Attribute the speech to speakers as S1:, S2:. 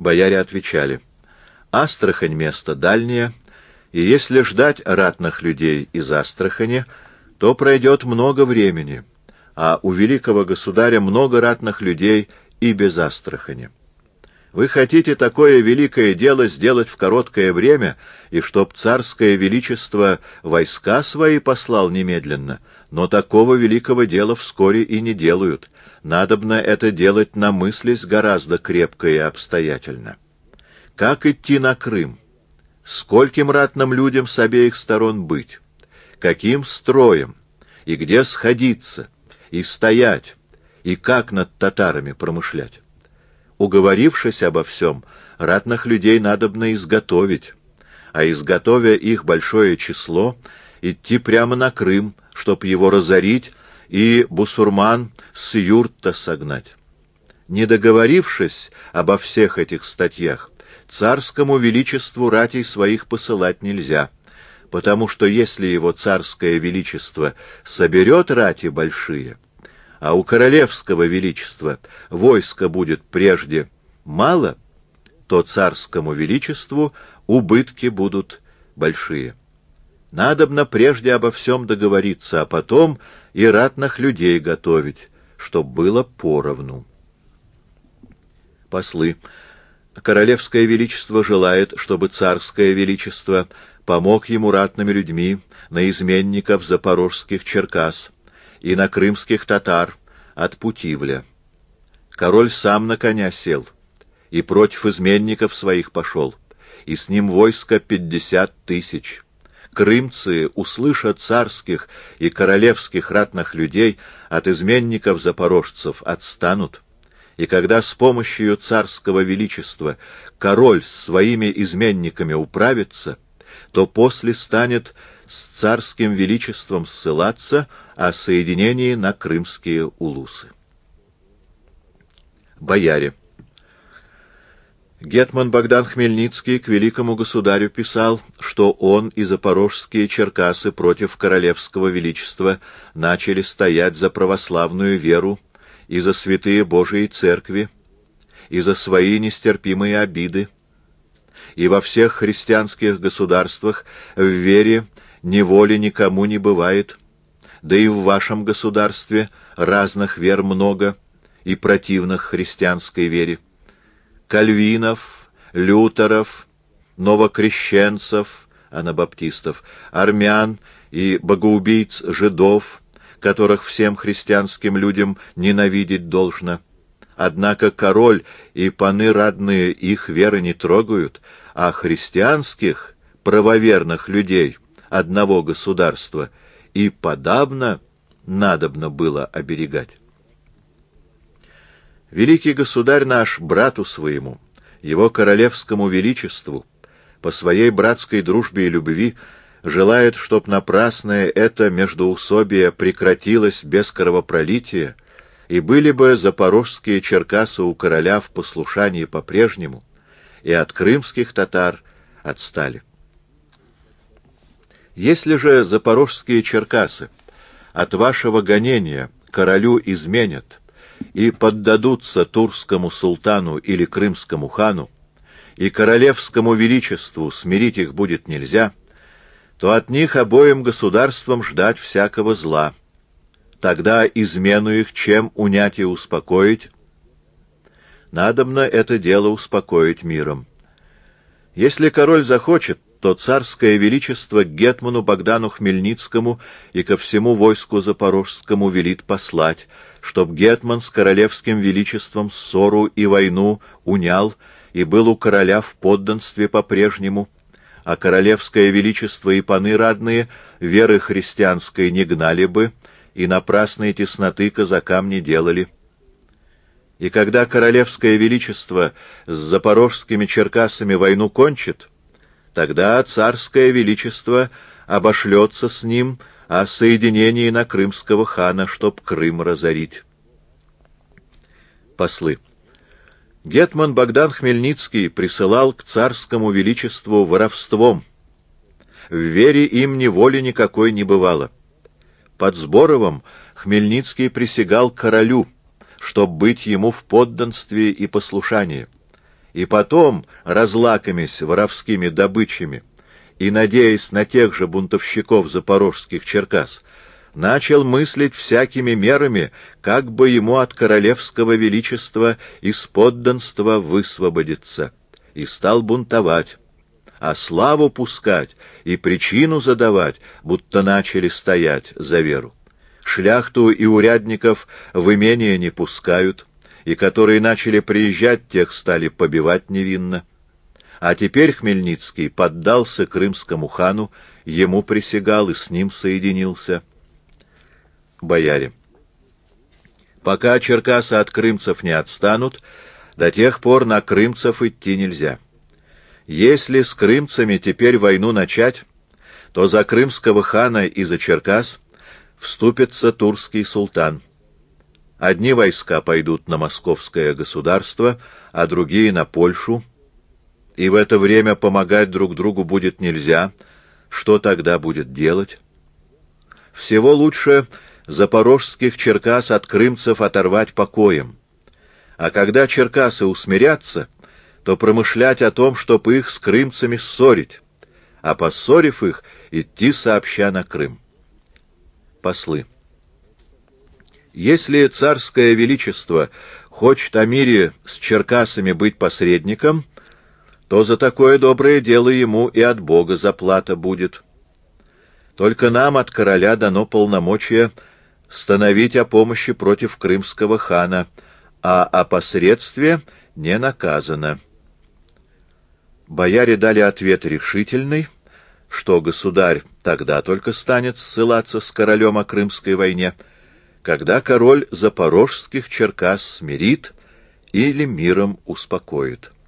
S1: Бояре отвечали: Астрахань место дальнее, и если ждать ратных людей из Астрахани, то пройдет много времени, а у великого государя много ратных людей и без Астрахани. Вы хотите такое великое дело сделать в короткое время, и чтоб царское величество войска свои послал немедленно, но такого великого дела вскоре и не делают. Надобно это делать намыслясь гораздо крепко и обстоятельно. Как идти на Крым? Скольким ратным людям с обеих сторон быть? Каким строем? И где сходиться? И стоять? И как над татарами промышлять? Уговорившись обо всем, ратных людей надобно изготовить, а изготовя их большое число, идти прямо на Крым, чтоб его разорить и бусурман с юрта согнать. Не договорившись обо всех этих статьях, царскому величеству ратей своих посылать нельзя, потому что если его царское величество соберет рати большие, а у королевского величества войска будет прежде мало, то царскому величеству убытки будут большие. Надобно прежде обо всем договориться, а потом и ратных людей готовить, чтоб было поровну. Послы. Королевское величество желает, чтобы царское величество помог ему ратными людьми на изменников запорожских Черкас и на крымских татар от Путивля. Король сам на коня сел и против изменников своих пошел, и с ним войско 50 000. Крымцы, услыша царских и королевских ратных людей, от изменников-запорожцев отстанут, и когда с помощью царского величества король с своими изменниками управится, то после станет с царским величеством ссылаться о соединении на крымские улусы. Бояре. Гетман Богдан Хмельницкий к великому государю писал, что он и запорожские Черкасы против королевского величества начали стоять за православную веру и за святые Божии церкви, и за свои нестерпимые обиды, и во всех христианских государствах в вере неволи никому не бывает, да и в вашем государстве разных вер много и противных христианской вере. Кальвинов, лютеров, новокрещенцев, анабаптистов, армян и богоубийц жидов, которых всем христианским людям ненавидеть должно. Однако король и паны радные их веры не трогают, а христианских, правоверных людей одного государства и подавно надобно было оберегать. Великий государь наш брату своему, его королевскому величеству, по своей братской дружбе и любви, желает, чтоб напрасное это междоусобие прекратилось без кровопролития, и были бы запорожские Черкасы у короля в послушании по-прежнему, и от крымских татар отстали. Если же запорожские Черкасы от вашего гонения королю изменят и поддадутся турскому султану или крымскому хану, и королевскому величеству смирить их будет нельзя, то от них обоим государствам ждать всякого зла. Тогда измену их чем унять и успокоить? Надобно это дело успокоить миром. Если король захочет, то царское величество к гетману Богдану Хмельницкому и ко всему войску запорожскому велит послать, чтоб гетман с королевским величеством ссору и войну унял и был у короля в подданстве по-прежнему, а королевское величество и паны радные веры христианской не гнали бы и напрасной тесноты казакам не делали. И когда королевское величество с запорожскими Черкасами войну кончит, тогда царское величество обошлется с ним о соединении на крымского хана, чтоб Крым разорить. Послы. Гетман Богдан Хмельницкий присылал к царскому величеству воровством. В вере им неволи никакой не бывало. Под Сборовым Хмельницкий присягал королю, чтоб быть ему в подданстве и послушании, и потом, разлакомясь воровскими добычами и надеясь на тех же бунтовщиков запорожских Черкас, начал мыслить всякими мерами, как бы ему от королевского величества из подданства высвободиться, и стал бунтовать, а славу пускать и причину задавать, будто начали стоять за веру. Шляхту и урядников в имение не пускают, и которые начали приезжать, тех стали побивать невинно. А теперь Хмельницкий поддался крымскому хану, ему присягал и с ним соединился. Бояре. Пока черкасы от крымцев не отстанут, до тех пор на крымцев идти нельзя. Если с крымцами теперь войну начать, то за крымского хана и за Черкас вступится турский султан. Одни войска пойдут на московское государство, а другие на Польшу, и в это время помогать друг другу будет нельзя. Что тогда будет делать? Всего лучше запорожских Черкас от крымцев оторвать покоем, а когда черкасы усмирятся, то промышлять о том, чтоб их с крымцами ссорить, а поссорив их, идти сообща на Крым. Послы. Если царское величество хочет о мире с черкасами быть посредником, то за такое доброе дело ему и от Бога заплата будет. Только нам от короля дано полномочие становить о помощи против крымского хана, а о посредстве не наказано. Бояре дали ответ решительный, что государь тогда только станет ссылаться с королем о крымской войне, когда король запорожских Черкас смирит или миром успокоит.